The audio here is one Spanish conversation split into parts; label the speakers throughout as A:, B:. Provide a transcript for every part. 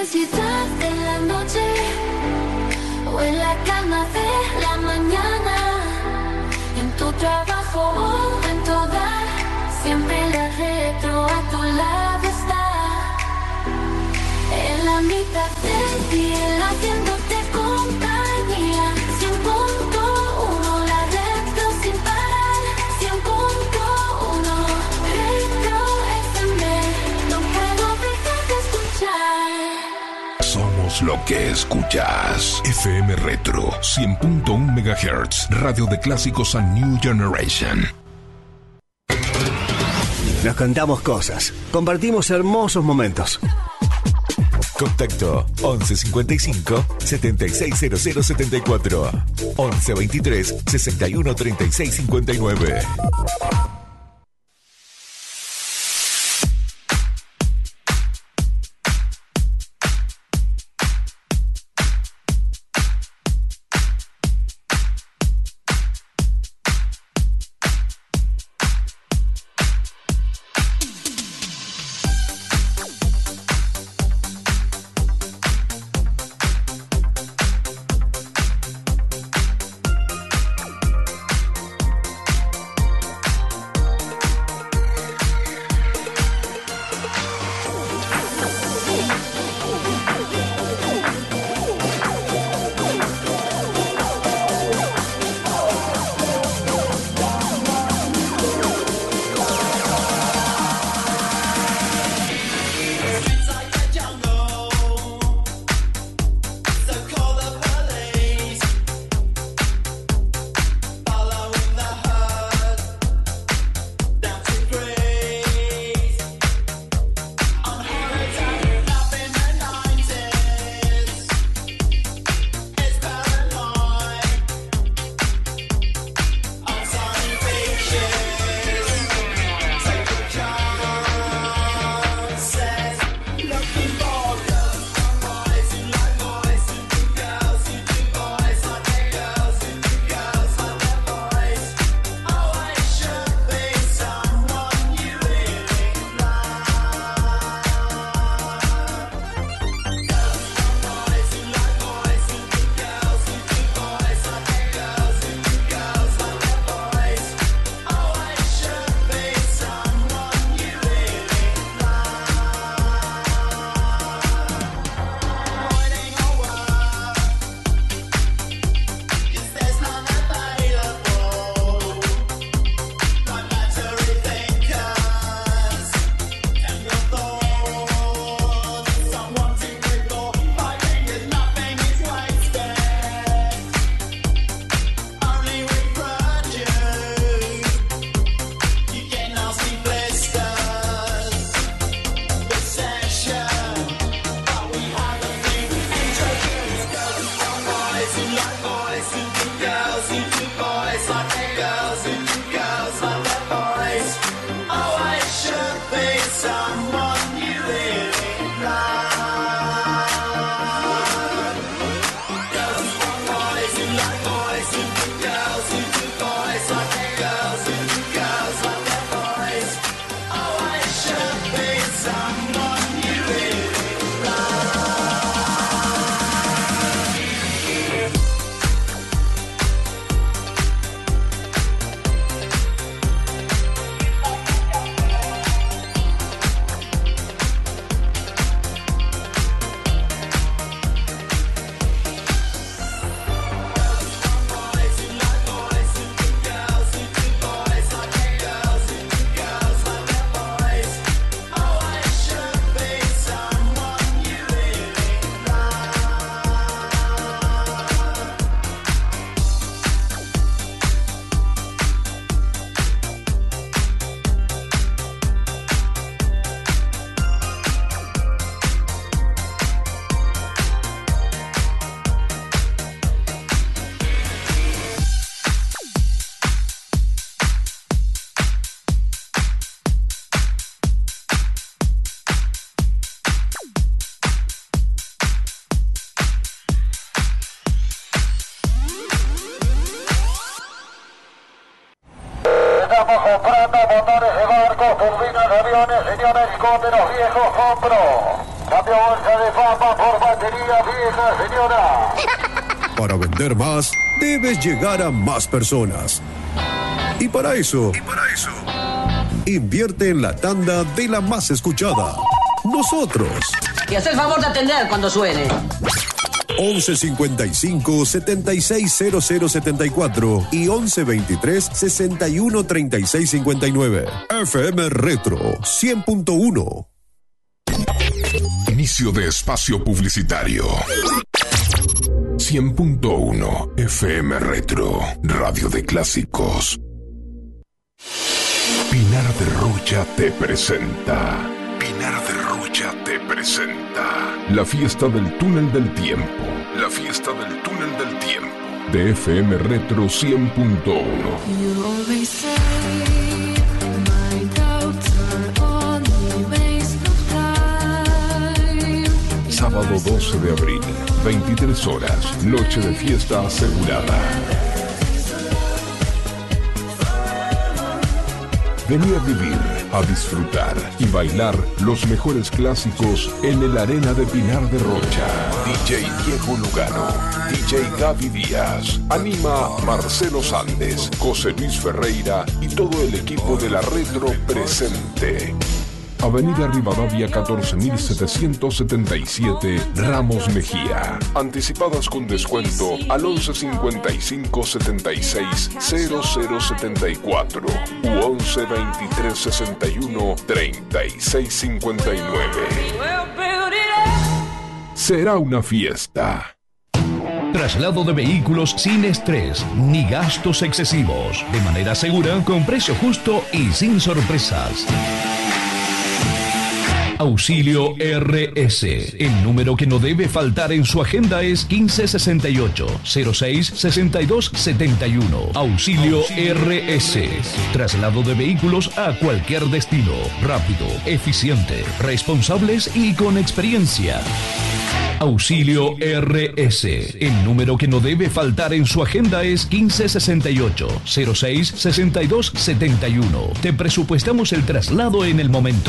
A: inmensidad de la noche o en la calma de la mañana, en tu trabajo o en tu hogar, siempre la retro a tu lado está. En la mitad del día haciéndote compañía, 100.1 la retro sin parar, 100.1 retro FM, no puedo dejar de escuchar.
B: Somos lo que escuchas. FM Retro 100.1 MHz, radio de clásicos a New Generation.
C: Nos contamos cosas, compartimos hermosos momentos.
D: Contacto 11 55 7600 74 11 23 61 36 59.
E: aviones, señores, helicópteros viejos, compro. Cambio bolsa de fábrica. etapa por batería vieja, señora.
F: Para vender más, debes llegar a más personas. Y para eso, invierte en la tanda de la más escuchada. Nosotros.
G: Y haz el favor de atender cuando suene.
F: 1155 760074 y 1123 613659. FM Retro 100.1.
B: Inicio de espacio publicitario. 100.1 FM Retro, radio de clásicos. Pinar de Rocha te presenta. Pinar de Rocha te presenta la fiesta del túnel del tiempo. La fiesta del túnel del tiempo de FM Retro 100.1. Sábado 12 de abril, 23 horas, noche de fiesta asegurada. Vení a vivir, a disfrutar y bailar los mejores clásicos en el Arena de Pinar de Rocha. DJ Diego Lugano, DJ Gaby Díaz, anima Marcelo Sández, José Luis Ferreira y todo el equipo de la Retro presente. Avenida Rivadavia 14777, Ramos Mejía. Anticipadas con descuento al 1155 76 0074 u 11 23 61 36 59. Será una fiesta.
H: Traslado de vehículos sin estrés ni gastos excesivos. De manera segura, con precio justo y sin sorpresas. Auxilio RS. El número que no debe faltar en su agenda es 1568-06-6271. Auxilio RS. Traslado de vehículos a cualquier destino. Rápido, eficiente, responsables y con experiencia. Auxilio RS. El número que no debe faltar en su agenda es 1568-06-6271. Te presupuestamos el traslado en el momento.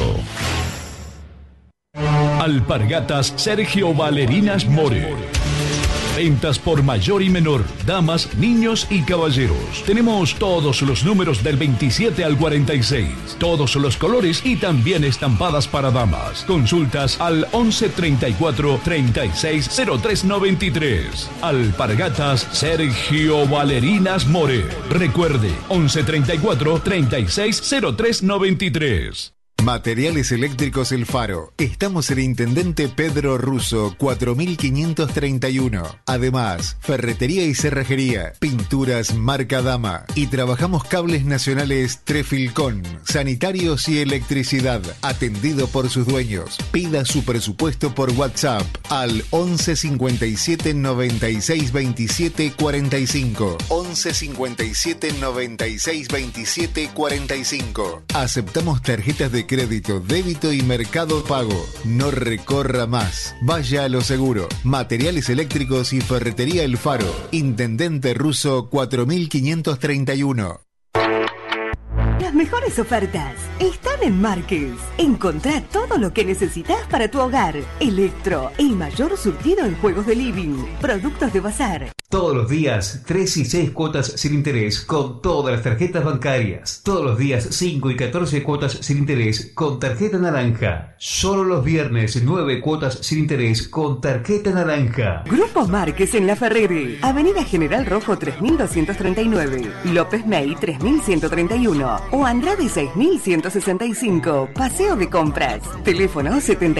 H: Alpargatas Sergio Valerinas More. Ventas por mayor y menor, damas, niños y caballeros. Tenemos todos los números del 27 al 46, todos los colores y también estampadas para damas. Consultas al 11 34 36 03 93. Alpargatas Sergio Valerinas More. Recuerde, 11 34 36 03 93.
I: Materiales Eléctricos El Faro. Estamos en Intendente Pedro Russo 4531. Además, ferretería y cerrajería, pinturas marca Dama y trabajamos cables nacionales Trefilcon, sanitarios y electricidad, atendido por sus dueños. Pida su presupuesto por WhatsApp al 11 57 96 27 45. 11 57 96 27 45. Aceptamos tarjetas de crédito, débito y mercado pago. No recorra más. Vaya a lo seguro. Materiales Eléctricos y Ferretería El Faro. Intendente Russo 4531.
J: Las mejores ofertas están en Márquez. Encontrá todo lo que necesitas para tu hogar. Electro, el mayor surtido en juegos de living, productos de bazar.
K: Todos los días 3 y 6 cuotas sin interés con todas las tarjetas bancarias. Todos los días 5 y 14 cuotas sin interés con tarjeta naranja. Solo los viernes 9 cuotas sin interés con tarjeta naranja.
J: Grupo Márquez en La Ferrere. Avenida General Rojo 3239. López May 3131. O Andrade 6165. Paseo de Compras. Teléfono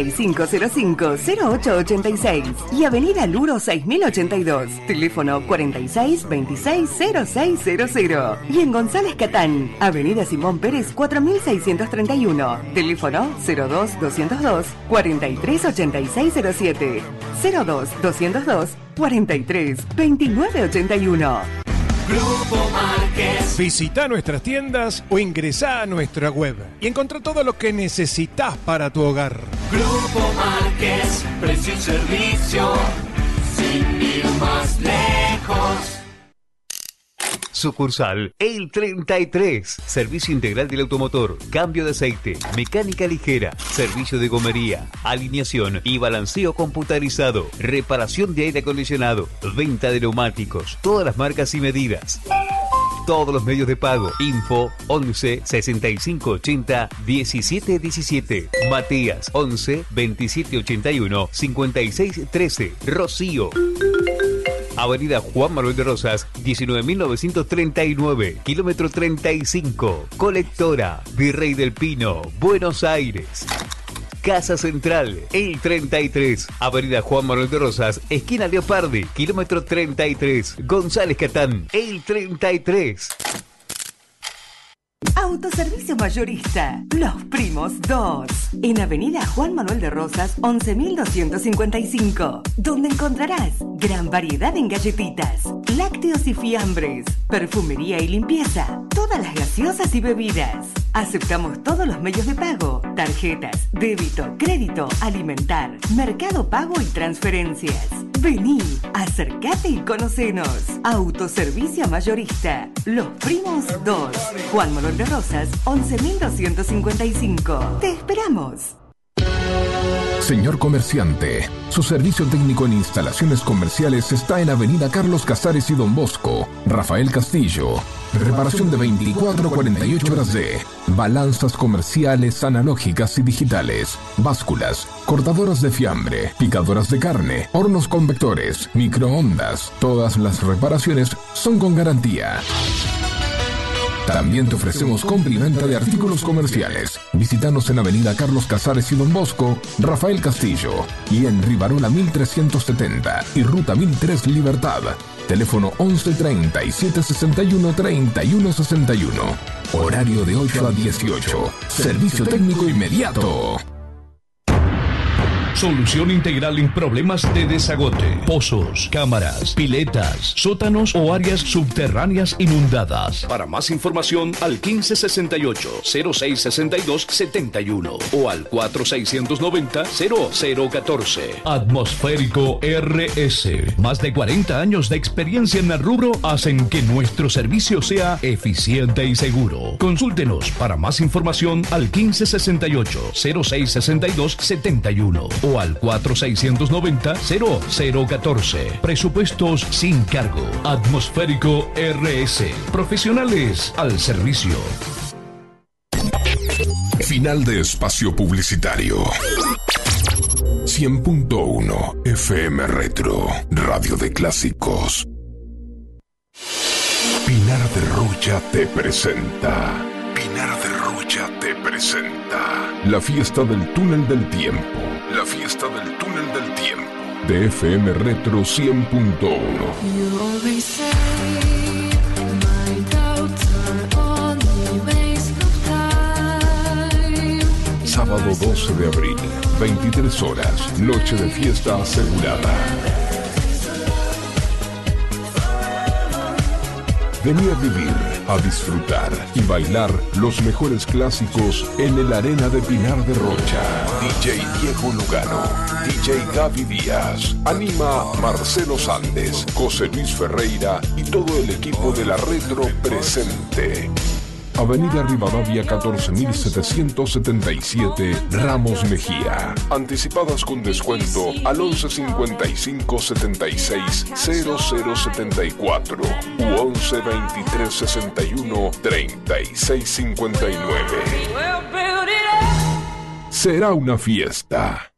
J: 7505-0886. Y Avenida Luro 6082. Teléfono 4626-0600. Y en González Catán, Avenida Simón Pérez 4631. Teléfono 02-202-438607. 02-202-43-2981.
L: Grupo Márquez. Visita nuestras tiendas o ingresá a nuestra web y encontrá todo lo que necesitas para tu hogar.
M: Grupo Márquez, precio y servicio, sin ir más lejos.
K: Sucursal El 33. Servicio integral del automotor, cambio de aceite, mecánica ligera, servicio de gomería, alineación y balanceo computarizado, reparación de aire acondicionado, venta de neumáticos, todas las marcas y medidas. Todos los medios de pago. Info 11 65 80 17 17. Matías 11 27 81 56 13. Rocío. Avenida Juan Manuel de Rosas, 19.939, kilómetro 35. Colectora, Virrey del Pino, Buenos Aires. Casa Central, El 33, Avenida Juan Manuel de Rosas, esquina Leopardi, kilómetro 33. González Catán, El 33.
J: Autoservicio mayorista, Los Primos 2, en Avenida Juan Manuel de Rosas, 11.255, donde encontrarás gran variedad en galletitas, lácteos y fiambres, perfumería y limpieza, todas las gaseosas y bebidas. Aceptamos todos los medios de pago, tarjetas, débito, crédito, alimentar, mercado pago y transferencias. Vení, acércate y conocenos. Autoservicio mayorista, Los Primos 2, Juan Manuel de Rosas, 11.255. Te esperamos.
B: Señor comerciante, su servicio técnico en instalaciones comerciales está en Avenida Carlos Casares y Don Bosco, Rafael Castillo. Reparación de 24 a 48 horas de balanzas comerciales analógicas y digitales, básculas, cortadoras de fiambre, picadoras de carne, hornos convectores, microondas. Todas las reparaciones son con garantía. También te ofrecemos compra y venta de artículos comerciales. Visítanos en Avenida Carlos Casares y Don Bosco, Rafael Castillo, y en Rivarola 1370 y Ruta 1003 Libertad. Teléfono 1130 761 3161. Horario de 8 a 18. Servicio técnico inmediato.
H: Solución integral en problemas de desagote, pozos, cámaras, piletas, sótanos o áreas subterráneas inundadas. Para más información al 1568-0662-71 o al 4690-0014. Atmosférico RS. Más de 40 años de experiencia en el rubro hacen que nuestro servicio sea eficiente y seguro. Consúltenos para más información al 1568-0662-71 o al 4690-0014. Presupuestos sin cargo. Atmosférico RS. Profesionales al servicio.
B: Final de espacio publicitario. 100.1 FM Retro, radio de clásicos. Pinar de Rocha te presenta. Pinar de Rocha te presenta la fiesta del túnel del tiempo. La fiesta del túnel del tiempo de FM Retro 100.1. Sábado 12 de abril, 23 horas, noche de fiesta asegurada. Vení a vivir, a disfrutar y bailar los mejores clásicos en el Arena de Pinar de Rocha. DJ Diego Lugano, DJ Gaby Díaz, anima Marcelo Sandes, José Luis Ferreira y todo el equipo de la Retro presente. Avenida Rivadavia 14.777, Ramos Mejía. Anticipadas con descuento al 1155 76 0074 u 11 23 61 36 59. Será una fiesta.